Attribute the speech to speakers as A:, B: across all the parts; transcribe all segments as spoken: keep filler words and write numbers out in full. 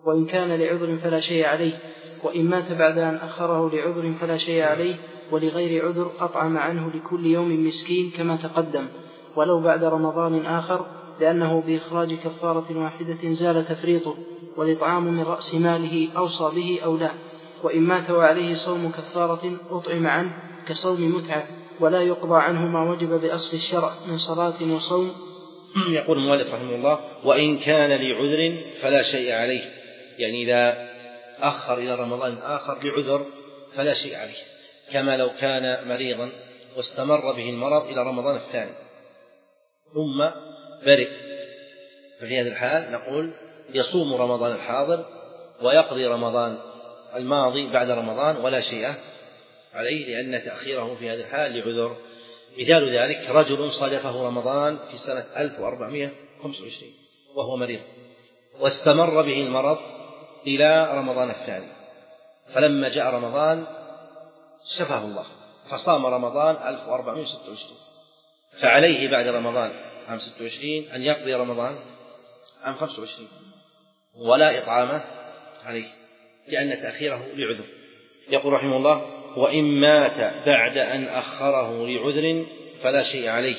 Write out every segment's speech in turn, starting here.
A: وإن كان لعذر فلا شيء عليه، وإن مات بعد أن أخره لعذر فلا شيء عليه، ولغير عذر أطعم عنه لكل يوم مسكين كما تقدم، ولو بعد رمضان آخر، لأنه بإخراج كفارة واحدة زال تفريطه، والإطعام من رأس ماله أوصى به أو لا. وإن مات وعليه صوم كفارة أطعم عنه كصوم متعة، ولا يقضى عنه ما وجب بأصل الشرع من صلاة وصوم.
B: يقول المؤلف رحمه الله: وإن كان لعذر فلا شيء عليه، يعني إذا أخر إلى رمضان آخر لعذر فلا شيء عليه، كما لو كان مريضا واستمر به المرض إلى رمضان الثاني ثم برئ، ففي هذه الحال نقول يصوم رمضان الحاضر ويقضي رمضان الماضي بعد رمضان ولا شيء عليه، لأن تأخيره في هذه الحال لعذر. مثال ذلك: رجل صادفه رمضان في سنة ألف وأربعمائة وخمسة وعشرين وهو مريض، واستمر به المرض إلى رمضان الثاني، فلما جاء رمضان شفاه الله فصام رمضان ألف وأربعمائة وستة وعشرين، فعليه بعد رمضان عام ستة وعشرين أن يقضي رمضان عام خمسة وعشرين ولا إطعامه عليه، لأن تأخيره لعذر. يقول رحمه الله: وإن مات بعد أن أخره لعذر فلا شيء عليه،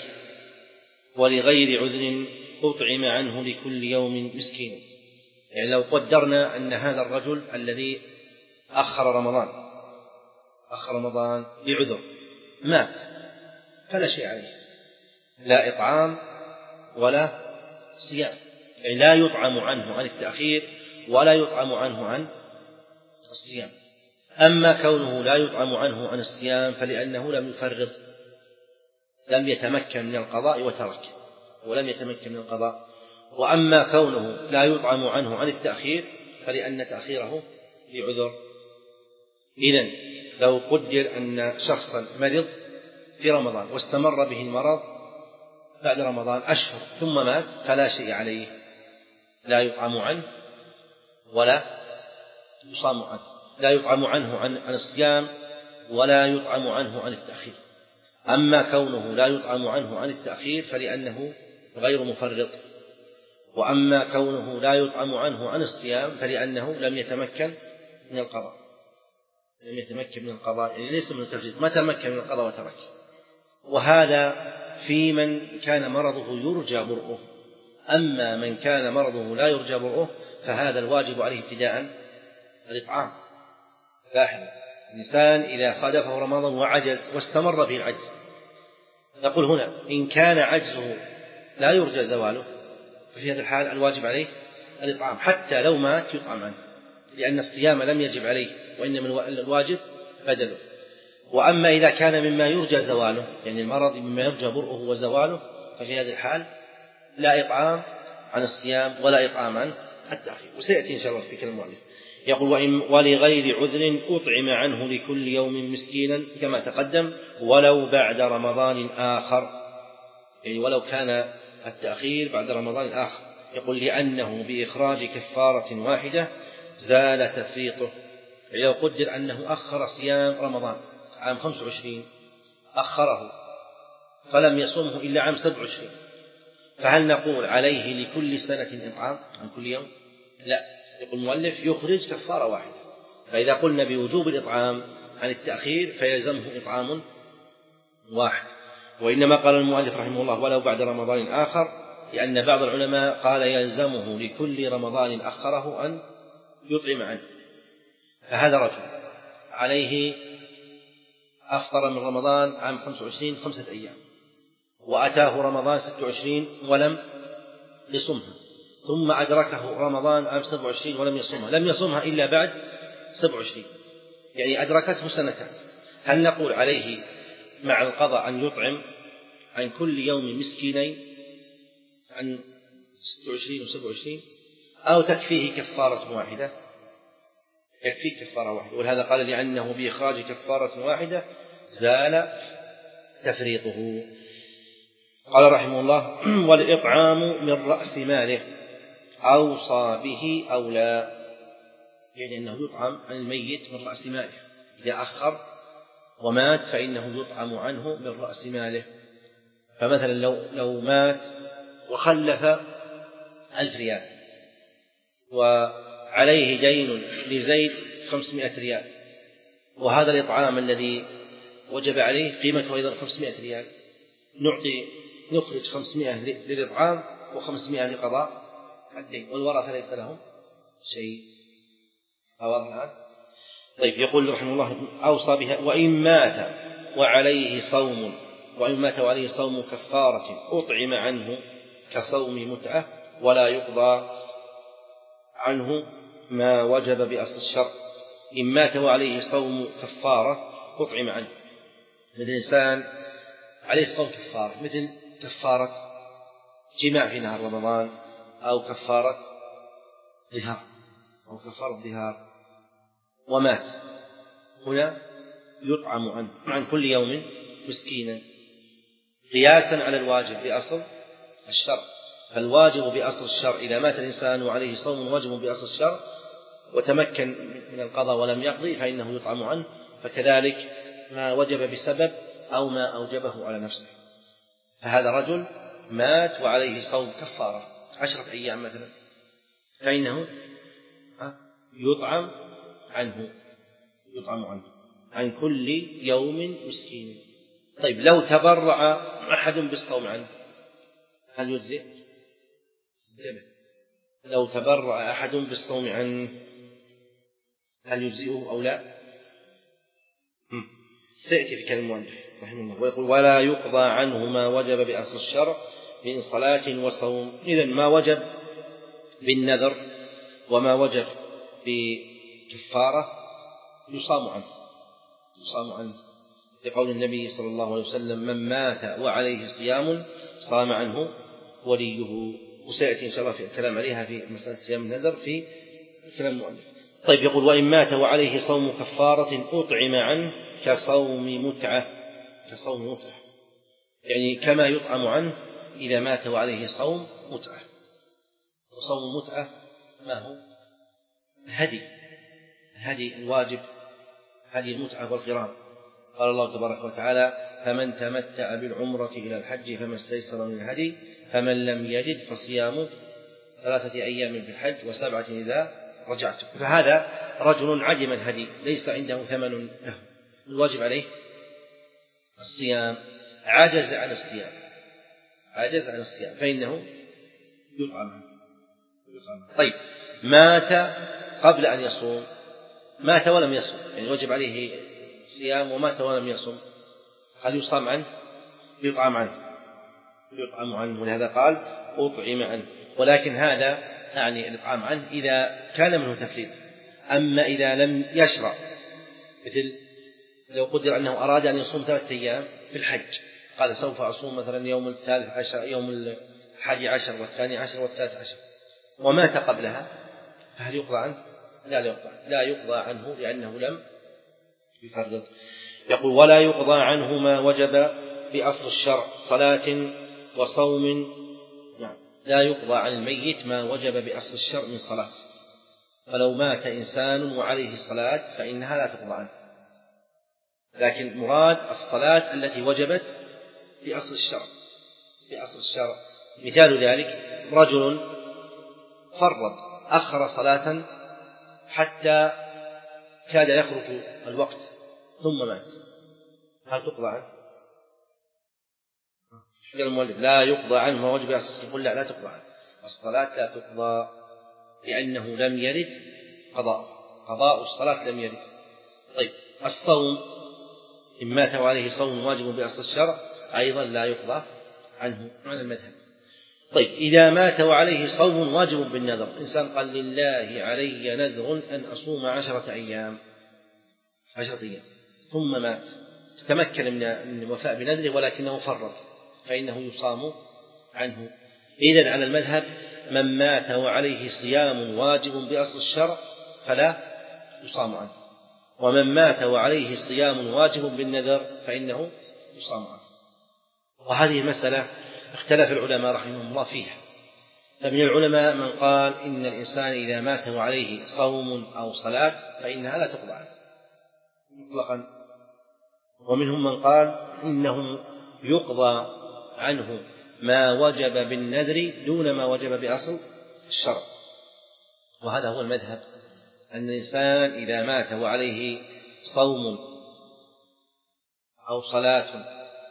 B: ولغير عذر أطعم عنه لكل يوم مسكين. يعني لو قدرنا أن هذا الرجل الذي أخر رمضان أخر رمضان لعذر مات، فلا شيء عليه، لا إطعام ولا صيام، يعني لا يطعم عنه عن التأخير ولا يطعم عنه عن الصيام. أما كونه لا يطعم عنه عن الصيام فلأنه لم يفرط، لم يتمكن من القضاء وترك ولم يتمكن من القضاء. وأما كونه لا يطعم عنه عن التأخير فلأن تأخيره لعذر. إذن لو قدر أن شخصا مرض في رمضان واستمر به المرض بعد رمضان أشهر ثم مات فلا شيء عليه، لا يطعم عنه ولا يصام عنه، لا يطعم عنه عن الصيام ولا يطعم عنه عن التأخير. أما كونه لا يطعم عنه عن التأخير فلأنه غير مفرط، وأما كونه لا يطعم عنه عن الصيام فلأنه لم يتمكن من القضاء لم يتمكن من القضاء يعني ليس من التفريط، ما تمكن من القضاء وترك. وهذا في من كان مرضه يرجى برؤه. أما من كان مرضه لا يرجى برؤه فهذا الواجب عليه ابتداء الإطعام. لاحظ، الإنسان إذا صادفه رمضان وعجز واستمر به العجز، نقول هنا إن كان عجزه لا يرجى زواله ففي هذا الحال الواجب عليه الإطعام، حتى لو مات يطعم عنه، لأن الصيام لم يجب عليه وإنما الواجب بدله. وأما إذا كان مما يرجى زواله، يعني المرض مما يرجى برؤه وزواله، ففي هذه الحال لا إطعام عن الصيام ولا إطعام عن التأخير، وسيأتي إن شاء الله في كلام المؤلف. يقول: ولغير عذر أطعم عنه لكل يوم مسكينا كما تقدم ولو بعد رمضان آخر، يعني ولو كان التأخير بعد رمضان آخر. يقول: لأنه بإخراج كفارة واحدة زال تفريطه. يعني لو قدر أنه أخر صيام رمضان عام خمسة وعشرين، أخره فلم يصومه إلا عام سبعة وعشرين، فهل نقول عليه لكل سنة إطعام عن كل يوم؟ لا، يقول المؤلف يخرج كفارة واحدة. فإذا قلنا بوجوب الإطعام عن التأخير فيلزمه إطعام واحد. وإنما قال المؤلف رحمه الله ولو بعد رمضان آخر، لأن بعض العلماء قال يلزمه لكل رمضان أخره أن يطعم عنه. فهذا رجل عليه أفطر من رمضان عام خمسة وعشرين خمسة أيام، وأتاه رمضان ستة وعشرين ولم يصمها، ثم أدركه رمضان عام سبعة وعشرين ولم يصمها، لم يصمها إلا بعد سبعة وعشرين، يعني أدركته سنتان. هل نقول عليه مع القضاء أن يطعم عن كل يوم مسكينين عن ستة وعشرين وسبعة وعشرين، أو تكفيه كفارة واحدة؟ يكفيه كفارة واحدة، ولهذا قال لأنه بإخراج كفارة واحدة زال تفريطه. قال رحمه الله: والإطعام من رأس ماله أوصى به أو لا، يعني أنه يطعم عن الميت من رأس ماله، إذا أخر ومات فإنه يطعم عنه من رأس ماله. فمثلا لو, لو مات وخلف ألف ريال، عليه دين لزيد خمسمائة ريال، وهذا الإطعام الذي وجب عليه قيمته أيضا خمسمائة ريال، نعطي نخرج خمسمائة للإطعام وخمسمائة لقضاء الدين، والورثة ليس لهم شيء. واضح؟ طيب، يقول رحمه الله أوصى بها: وإن مات وعليه صوم وإن مات وعليه صوم كفارة أطعم عنه كصوم متعة، ولا يقضى عنه ما وجب بأصل الشرع. إن مات وعليه صوم كفارة أطعم عنه، مثل إنسان عليه صوم كفارة، مثل كفارة جماع في نهار رمضان، أو كفارة ظهار أو كفارة ظهار، ومات، هنا يطعم عنه عن كل يوم مسكينا، قياسا على الواجب بأصل الشرع. فالواجب بأصل الشرع إذا مات الإنسان وعليه صوم واجب بأصل الشرع وتمكن من القضاء ولم يقضي فإنه يطعم عنه، فكذلك ما وجب بسبب أو ما أوجبه على نفسه. فهذا رجل مات وعليه صوم كفارة عشرة أيام مثلا، فإنه يطعم عنه يطعم عنه عن كل يوم مسكين. طيب، لو تبرع أحد بالصوم عنه هل يجزئ؟ لو تبرع أحد بالصوم عنه هل يجزئه أو لا؟ سيأتي في كلام المؤلف رحمه الله، ويقول: ولا يقضى عنه ما وجب بأصل الشرع من صلاة وصوم. إذن ما وجب بالنذر وما وجب بكفارة يصام عنه يصام عنه لقول النبي صلى الله عليه وسلم: من مات وعليه صيام صام عنه وليه. وسيأتي إن شاء الله في الكلام عليها في مسألة صيام النذر في كلام المؤلف. طيب، يقول: وإن مات وعليه صوم كفارة أطعم عنه كصوم متعة كصوم متعة يعني كما يطعم عنه إذا مات وعليه صوم متعة. وصوم متعة ما هو؟ الهدي الهدي الواجب، هدي المتعة والقران. قال الله تبارك وتعالى: فمن تمتع بالعمرة إلى الحج فما استيسر من الهدي فمن لم يجد فصيام ثلاثة أيام في الحج وسبعة إذا رجعتم. فهذا رجل عدم الهدي ليس عنده ثمن له، الواجب عليه الصيام، عجز عن الصيام عجز عن الصيام فإنه يطعم. طيب، مات قبل أن يصوم، مات ولم يصوم، يعني وجب عليه صيام ومات ولم يصوم، هل يصام عنه؟ يطعم عنه يطعم عنه ولهذا قال: أطعم عنه. ولكن هذا يعني الإطعام عنه إذا كان منه تفريط. أما إذا لم يشرع، مثل لو قدر أنه أراد أن يصوم ثلاثة أيام في الحج، قال: سوف أصوم مثلا يوم الثالث عشر يوم الحادي عشر والثاني عشر والثالث عشر، ومات قبلها، فهل يقضى عنه؟ لا يقضى لا يقضى عنه لأنه لم يفرط. يقول: ولا يقضى عنه ما وجب بأصل الشرع صلاة وصوم. نعم، لا يقضى عن الميت ما وجب بأصل الشرع من صلاة، فلو مات إنسان وعليه صلاة فإنها لا تقضى عنه، لكن مراد الصلاة التي وجبت بأصل الشرع بأصل الشرع مثال ذلك: رجل فرط أخر صلاة حتى كاد يخرج الوقت ثم مات، هل تقضى عنه؟ قال المؤلف: لا يقضى عنه ما وجب بأصل الشرع. يقول: لا لا تقضى عنه، الصلاة لا تقضى لأنه لم يرد قضاء قضاء الصلاة لم يرد. طيب، الصوم إن مات وعليه صوم واجب بأصل الشرع أيضا لا يقضى عنه على المذهب. طيب، إذا مات وعليه صوم واجب بالنذر، إنسان قال: لله علي نذر أن أصوم عشرة أيام عشرة أيام ثم مات، تمكن من الوفاء بنذره ولكنه فرط، فإنه يصام عنه. إذن على المذهب من مات وعليه صيام واجب بأصل الشرع فلا يصام عنه، ومن مات وعليه صيام واجب بالنذر فإنه يصام عنه. وهذه المسألة اختلف العلماء رحمهم الله فيها، فمن العلماء من قال إن الإنسان إذا مات وعليه صوم أو صلاة فإنها لا تقضى عنه مطلقا، ومنهم من قال إنه يقضى عنه ما وجب بالنذر دون ما وجب بأصل الشرع. وهذا هو المذهب، أن الإنسان إذا مات وعليه صوم أو صلاة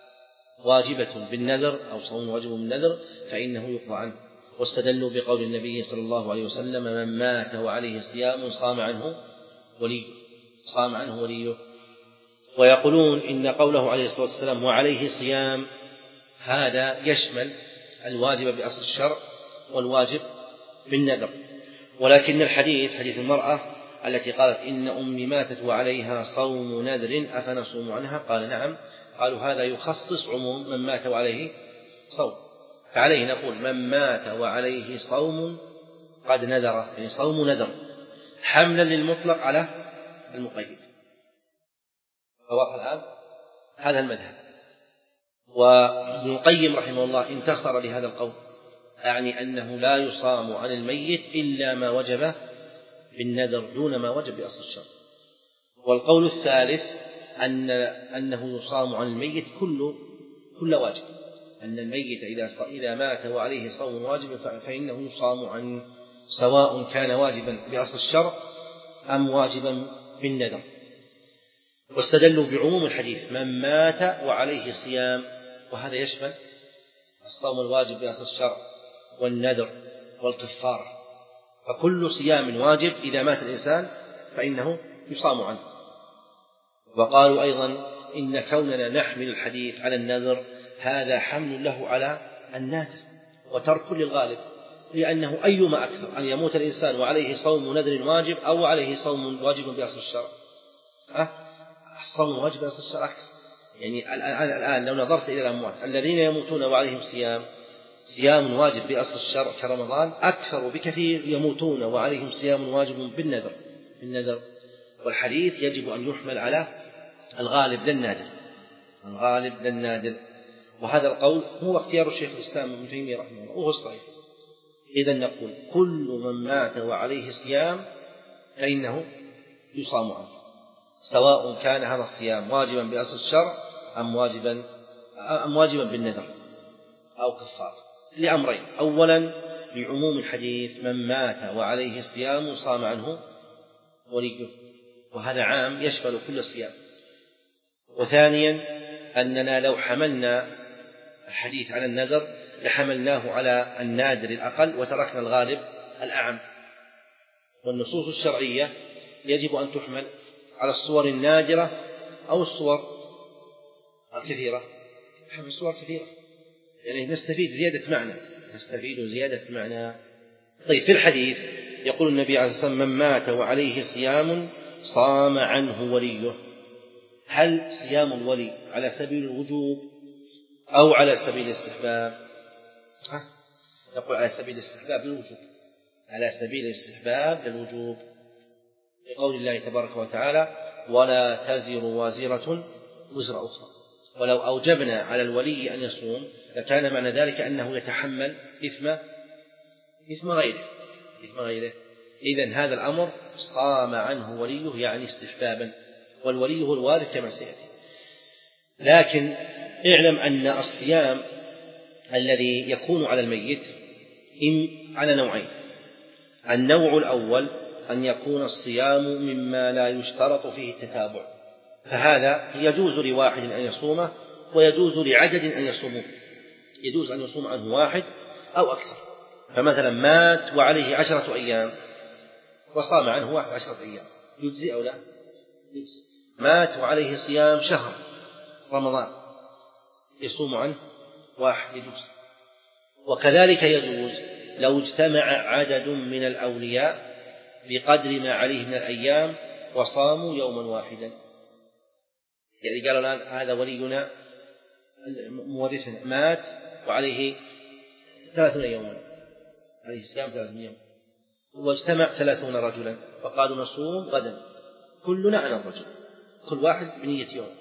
B: واجبة بالنذر أو صوم واجب بالنذر فإنه يقضى عنه. واستدلوا بقول النبي صلى الله عليه وسلم: من مات وعليه صيام صام عنه وليه صام عنه وليه. ويقولون إن قوله عليه الصلاة والسلام وعليه صيام هذا يشمل الواجب بأصل الشرع والواجب بالنذر، ولكن الحديث حديث المرأة التي قالت إن أمي ماتت وعليها صوم نذر أفنصوم عنها، قال نعم. قالوا هذا يخصص عموم من مات وعليه صوم، فعليه نقول من مات وعليه صوم قد نذر، يعني صوم نذر، حملا للمطلق على المقيد. فواضح الآن هذا المذهب. وابن القيم رحمه الله انتصر لهذا القول، أعني أنه لا يصام عن الميت إلا ما وجب بالنذر دون ما وجب بأصل الشرع. والقول الثالث أن أنه يصام عن الميت كل كل واجب، أن الميت إذا إذا مات وعليه صوم واجب فإنه يصام عنه، سواء كان واجبا بأصل الشرع أم واجبا بالنذر. واستدلوا بعموم الحديث من مات وعليه صيام، وهذا يشمل الصوم الواجب بأصل الشرع والنذر والكفارة، فكل صيام واجب إذا مات الإنسان فإنه يصام عنه. وقالوا أيضا إن كوننا نحمل الحديث على النذر هذا حمل له على النادر وترك للغالب، لأنه أيما أكثر أن يموت الإنسان وعليه صوم نذر واجب أو عليه صوم واجب بأصل الشرع، أه؟ الصوم واجب بأصل الشرع أكثر. يعني الآن, الآن لو نظرت إلى الأموات الذين يموتون وعليهم صيام صيام واجب بأصل الشرع كرمضان أكثر بكثير يموتون وعليهم صيام واجب بالنذر بالنذر والحديث يجب أن يحمل على الغالب للنادر الغالب للنادر وهذا القول هو اختيار الشيخ الإسلام ابن تيمية رحمه الله وهو الصحيح. إذن نقول كل من مات وعليه صيام فإنه يصام عنه، سواء كان هذا الصيام واجبا بأصل الشرع أم واجبا أم واجبا بالنذر أو كفار، لأمرين: أولا لعموم الحديث من مات وعليه صيام صام عنه وليه، وهذا عام يشمل كل صيام. وثانيا أننا لو حملنا الحديث على النذر لحملناه على النادر الأقل وتركنا الغالب الأعم، والنصوص الشرعية يجب أن تحمل على الصور النادرة أو الصور الكثيرة. نحمل الصور كثيرة يعني نستفيد زيادة معنى نستفيد زيادة معنى. طيب في الحديث يقول النبي عليه الصلاة والسلام من مات وعليه صيام صام عنه وليه، هل صيام الولي على سبيل الوجوب أو على سبيل الاستحباب؟ نقول على سبيل الاستحباب للوجوب على سبيل الاستحباب للوجوب لقول الله تبارك وتعالى ولا تزر وازرة وزر أخرى. ولو أوجبنا على الولي أن يصوم لكان معنى ذلك أنه يتحمل إثم إثم غيره إثم غيره إذن هذا الأمر صام عنه وليه يعني استحبابا، والولي هو الوارث كما سيأتي. لكن اعلم أن الصيام الذي يكون على الميت على نوعين: النوع الأول أن يكون الصيام مما لا يشترط فيه التتابع، فهذا يجوز لواحد أن يصومه ويجوز لعدد أن يصومه، يجوز أن يصوم عنه واحد أو أكثر. فمثلا مات وعليه عشرة أيام وصام عنه واحد عشرة أيام يجزي أو لا يجزي. مات وعليه صيام شهر رمضان يصوم عنه واحد يجوز. وكذلك يجوز لو اجتمع عدد من الأولياء بقدر ما عليه من الأيام وصاموا يوما واحدا، يعني قالوا الآن هذا ولينا مورثنا مات وعليه ثلاثون يوما عليه صيام ثلاثون يوم، واجتمع ثلاثون رجلا فقالوا نصوم غدا كلنا على الرجل كل واحد بنية يوم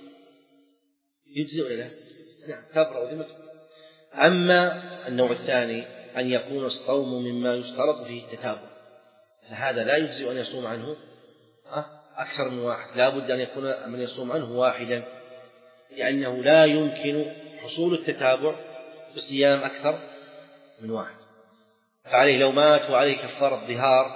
B: يجزئ ولا لا؟ نعم تبرأ ذمته. أما النوع الثاني أن يكون الصوم مما يشترط فيه التتابع، فهذا لا يجزئ أن يصوم عنه أكثر من واحد، لا بد أن يكون من يصوم عنه واحدا، لأنه لا يمكن حصول التتابع بصيام أكثر من واحد. فعليه لو مات وعليه كفارة ظهار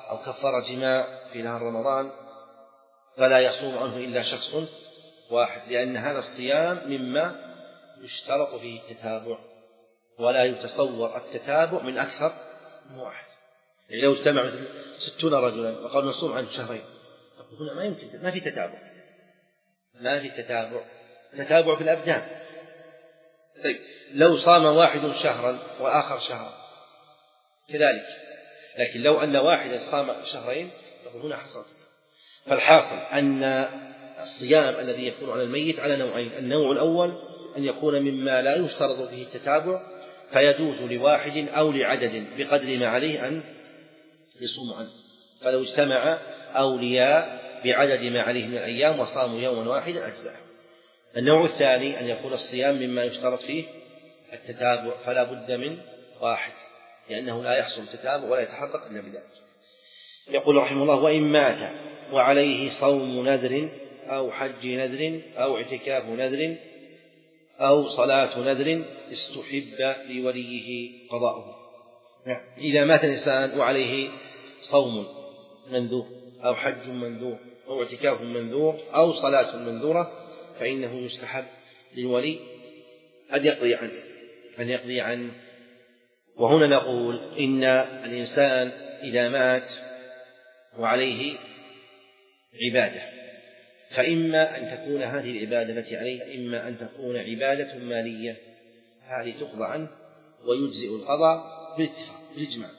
B: أو كفر جماع في نهار رمضان فلا يصوم عنه إلا شخص واحد، لأن هذا الصيام مما يشترط فيه التتابع، ولا يتصور التتابع من أكثر من واحد. يعني لو اجتمع ستون رجلا وقالوا نصوم عنه شهرين، هنا ما يمكن، ما في تتابع، ما في تتابع، تتابع في الأبدان. طيب لو صام واحد شهرا وآخر شهرا كذلك، لكن لو أن واحدا صام شهرين هنا حصل. فالحاصل أن الصيام الذي يكون على الميت على نوعين: النوع الأول أن يكون مما لا يشترط فيه التتابع، فيجوز لواحد أو لعدد بقدر ما عليه أن يصوم عنه، فلو اجتمع أولياء بعدد ما عليه من الأيام وصاموا يوما واحدا أجزاء. النوع الثاني أن يكون الصيام مما يشترط فيه التتابع، فلا بد من واحد، لأنه لا يحصل التتابع ولا يتحقق إلا بذلك. يقول رحمه الله: وإن مات وعليه صوم نذر أو حج نذر أو اعتكاف نذر أو صلاة نذر استحب لوليه قضاؤه. إذا مات الإنسان وعليه صوم منذور أو حج منذور أو اعتكاف منذور أو صلاة منذورة فإنه يستحب للولي أن يقضي عنه أن يقضي عنه وهنا نقول إن الإنسان إذا مات وعليه عبادة، فإما أن تكون هذه العبادة التي عليه إما أن تكون عبادة مالية، هذه تقضى عنه ويجزئ القضاء بالاتفاق بالإجماع،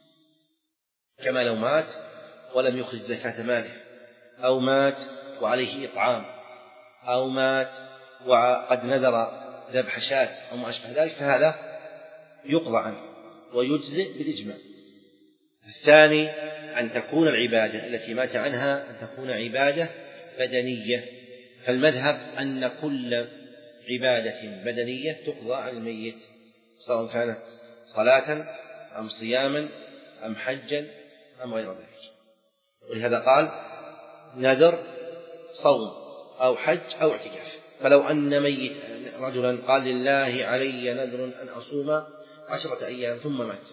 B: كما لو مات ولم يخرج زكاة ماله، أو مات وعليه إطعام، أو مات وقد نذر ذبح شاة أو ما أشبه ذلك، فهذا يقضى عنه ويجزئ بالإجماع. الثاني أن تكون العبادة التي مات عنها أن تكون عبادة بدنية، فالمذهب أن كل عبادة بدنية تقضى عن الميت، سواء كانت صلاة أم صياما أم حجا أم غير ذلك. ولهذا قال نذر صوم أو حج أو اعتكاف. فلو أن ميت رجلا قال لله علي نذر أن أصوم عشرة أيام ثم مات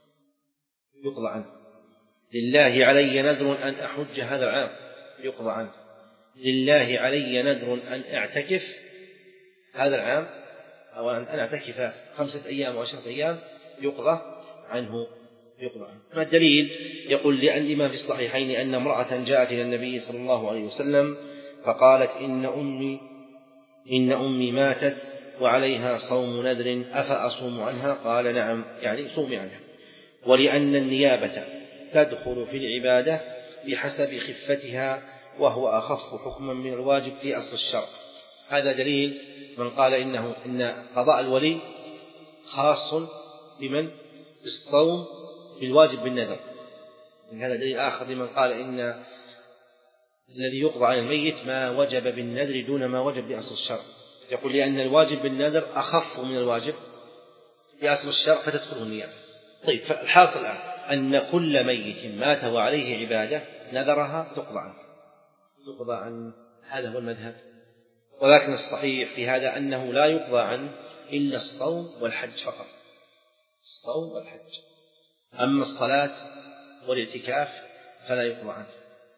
B: يقضى عنه، لله علي نذر أن أحج هذا العام يقضى عنه، لله علي نذر أن أعتكف هذا العام أو أن أعتكف خمسة أيام وعشرة أيام يقضى عنه يقضى عنه. ما الدليل؟ يقول لأن ما في الصحيحين أن امرأة جاءت إلى النبي صلى الله عليه وسلم فقالت إن أمي إن أمي ماتت وعليها صوم نذر أفأصوم عنها؟ قال نعم، يعني صومي عنها. ولأن النيابة تدخل في العبادة بحسب خفتها وهو أخف حكما من الواجب في أصل الشرع. هذا دليل من قال إنه إن قضاء الولي خاص بمن الصوم بالواجب بالنذر. هذا دليل آخر لمن قال إن الذي يقضى عن الميت ما وجب بالنذر دون ما وجب بأصل الشرع. يقول لأن الواجب بالنذر أخف من الواجب بأصل الشرع فتدخله النيابة. طيب، فالحاصل الآن أن كل ميت مات وعليه عبادة نذرها تقضى عنه تقضى عنه هذا هو المذهب. ولكن الصحيح في هذا أنه لا يقضى عنه إلا الصوم والحج فقط، الصوم والحج. أما الصلاة والاعتكاف فلا يقضى عنه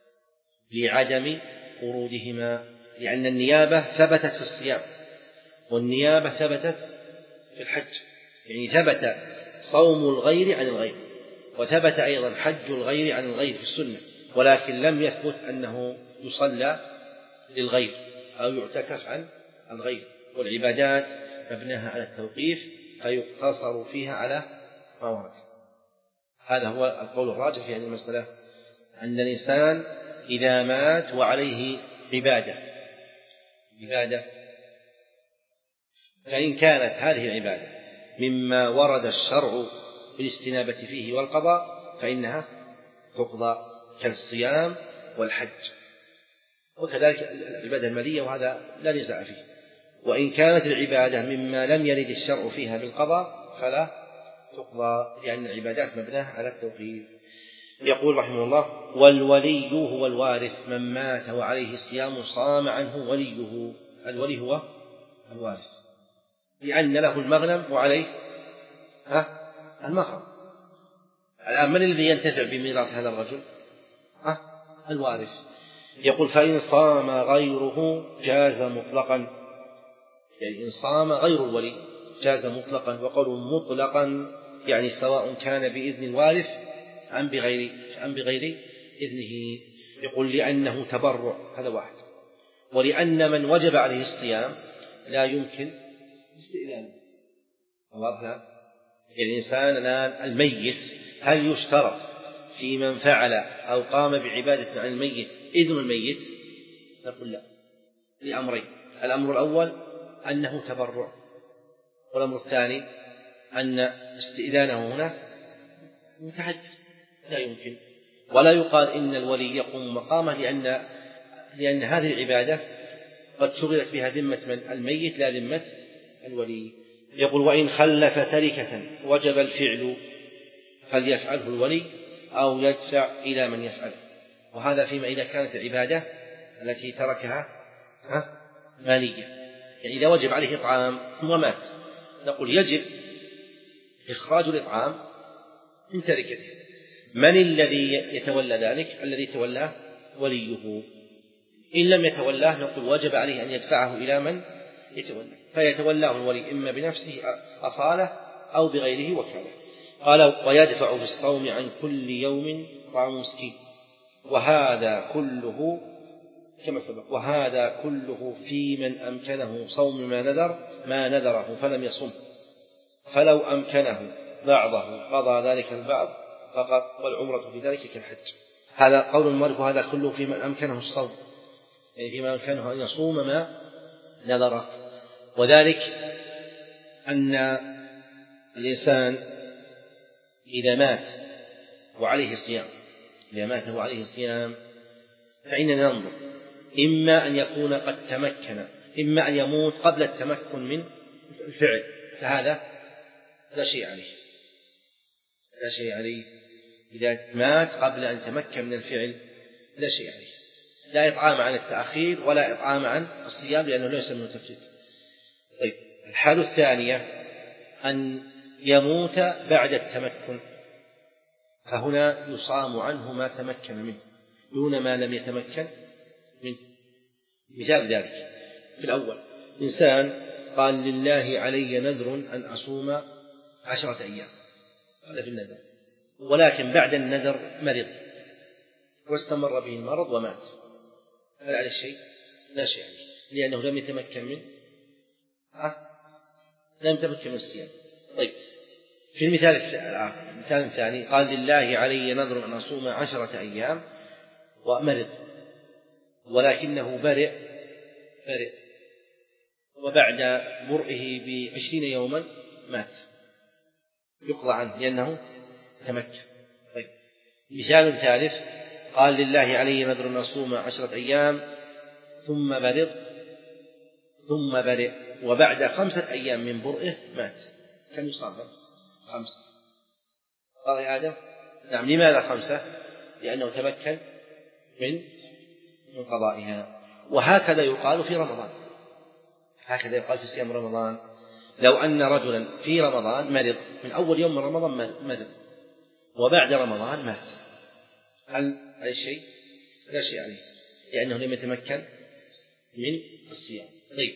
B: لعدم ورودهما، لأن النيابة ثبتت في الصيام والنيابة ثبتت في الحج، يعني ثبت صوم الغير عن الغير وثبت أيضا حج الغير عن الغير في السنة، ولكن لم يثبت أنه يصلى للغير أو يعتكف عن الغير. والعبادات مبناها على التوقيف فيقتصر فيها على ما ورد. هذا هو القول الراجح في هذه المسألة، أن الإنسان إذا مات وعليه عبادة عبادة فإن كانت هذه العبادة مما ورد الشرع بالاستنابة فيه والقضاء فإنها تقضى كالصيام والحج، وكذلك العبادة المالية، وهذا لا نزاع فيه. وإن كانت العبادة مما لم يرد الشرع فيها بالقضاء فلا تقضى، لأن العبادات مبناها على التوقيف. يقول رحمه الله: والولي هو الوارث، من مات وعليه صيام صام عنه وليه. الولي هو الوارث لأن له المغنم وعليه ها المغرم، الآن من الذي ينتفع بميراث هذا الرجل؟ أه؟ الوارث. يقول فإن صام غيره جاز مطلقا، يعني إن صام غير الولي جاز مطلقا. وقالوا مطلقا يعني سواء كان بإذن الوارث أم بغير أم بغير إذنه. يقول لأنه تبرع، هذا واحد، ولأن من وجب عليه الصيام لا يمكن استئذانه. يعني الإنسان الآن الميت هل يشترط في من فعل أو قام بعبادة عن الميت إذن الميت؟ نقول لا، لأمرين: الأمر الأول أنه تبرع، والأمر الثاني أن استئذانه هنا متعدد لا يمكن. ولا يقال إن الولي يقوم مقامه، لأن لأن هذه العبادة قد شغلت بها ذمة من الميت لا ذمة الولي. يقول وإن خلف تركة وجب الفعل فليفعله الولي أو يدفع إلى من يفعله. وهذا فيما إذا كانت العبادة التي تركها مالية، يعني إذا وجب عليه إطعام ومات نقول يجب إخراج الإطعام من تركته. من الذي يتولى ذلك؟ الذي تولاه وليه. إن لم يتولاه نقول وجب عليه أن يدفعه إلى من يتولى، فيتولاه الولي إما بنفسه أصالة أو بغيره وكاله. قال ويدفع بالصوم عن كل يوم طعام مسكين، وهذا كله كما سبق، وهذا كله في من أمكنه صوم ما نذر ما نذره فلم يصم، فلو أمكنه بعضه قضى ذلك البعض فقط، والعمرة في ذلك كالحج. هذا قول المؤلف، وهذا كله في من أمكنه الصوم، يعني فيما أمكنه أن يصوم ما نذره. وذلك أن الإنسان إذا مات وعليه صيام إذا مات وعليه صيام فإننا ننظر إما أن يكون قد تمكن، إما أن يموت قبل التمكن من الفعل، فهذا لا شيء عليه لا شيء عليه إذا مات قبل أن يتمكن من الفعل لا شيء عليه، لا إطعام عن التأخير ولا إطعام عن الصيام لأنه ليس من التفريط. طيب الحالة الثانية أن يموت بعد التمكن، فهنا يصام عنه ما تمكن منه دون ما لم يتمكن منه. مثال ذلك في الأول إنسان قال لله علي نذر أن أصوم عشرة أيام، هذا في النذر، ولكن بعد النذر مرض واستمر به المرض ومات، هل عليه شيء؟ لا شيء عليه، لأنه لم يتمكن من أه؟ لم يتمكن من الصيام. طيب في المثال الآخر، المثال الثاني قال لله علي نذر أن أصوم عشرة أيام ومرض ولكنه برئ برئ وبعد برئه بعشرين يوما مات، يقضى عنه لأنه تمكن. طيب مثال ثالث قال لله علي نذر أن أصوم عشرة أيام ثم برئ ثم برئ وبعد خمسة أيام من برئه مات، كم يصام؟ خمسة. قال يا آدم نعم، لماذا خمسة؟ لأنه تمكن من من قضائها. وهكذا يقال في رمضان، هكذا يقال في صيام رمضان. لو أن رجلا في رمضان مرض من أول يوم من رمضان مرض وبعد رمضان مات، هل عليه شيء؟ لا شيء عليه، لأنه لم يتمكن من الصيام. طيب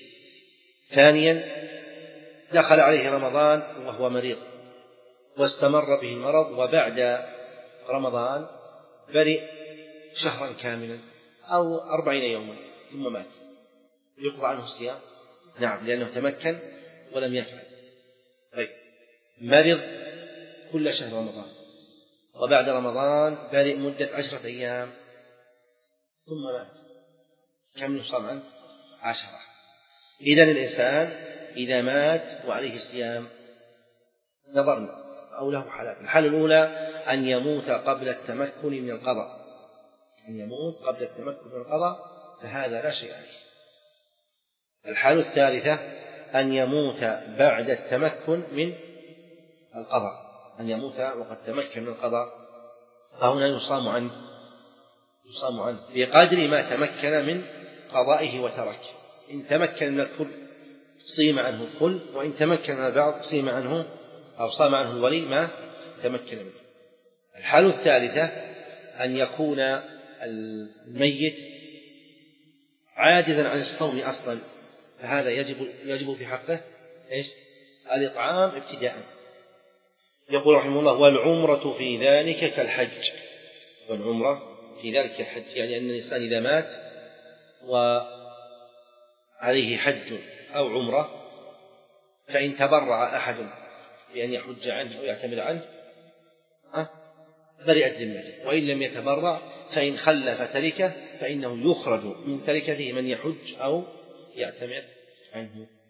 B: ثانيا دخل عليه رمضان وهو مريض واستمر به المرض وبعد رمضان برئ شهرا كاملا أو أربعين يوما ثم مات، يقضى عنه الصيام؟ نعم، لأنه تمكن ولم يفعل. طيب مرض كل شهر رمضان وبعد رمضان برئ مدة عشرة أيام ثم مات، كم يصام عنه؟ عشرة. إذن الإنسان إذا مات وعليه الصيام نظرنا أو له حالات. الحالة الأولى أن يموت قبل التمكن من القضاء، أن يموت قبل التمكن من القضاء فهذا لا شيء عليه. الحالة الثالثة أن يموت بعد التمكن من القضاء، أن يموت وقد تمكن من القضاء فهنا يصام عنه يصام عنه بقدر ما تمكن من قضائه وترك. إن تمكن من الكل صيم عنه الكل، وإن تمكن من البعض صيم عنه أو صام عنه الولي ما تمكن منه. الحالة الثالثة أن يكون الميت عاجزا عن الصوم أصلا، فهذا يجب يجب في حقه إيش؟ الإطعام ابتداء. يقول رحمه الله: والعمرة في ذلك كالحج. والعمرة في ذلك كالحج، يعني أن الإنسان إذا مات وعليه حج أو عمرة فإن تبرع أحد بأن يحج عنه أو يعتمر عنه برئت ذمته، وإن لم يتبرع فإن خلف تركه فإنه يخرج من تركته من يحج أو يعتمر عنه.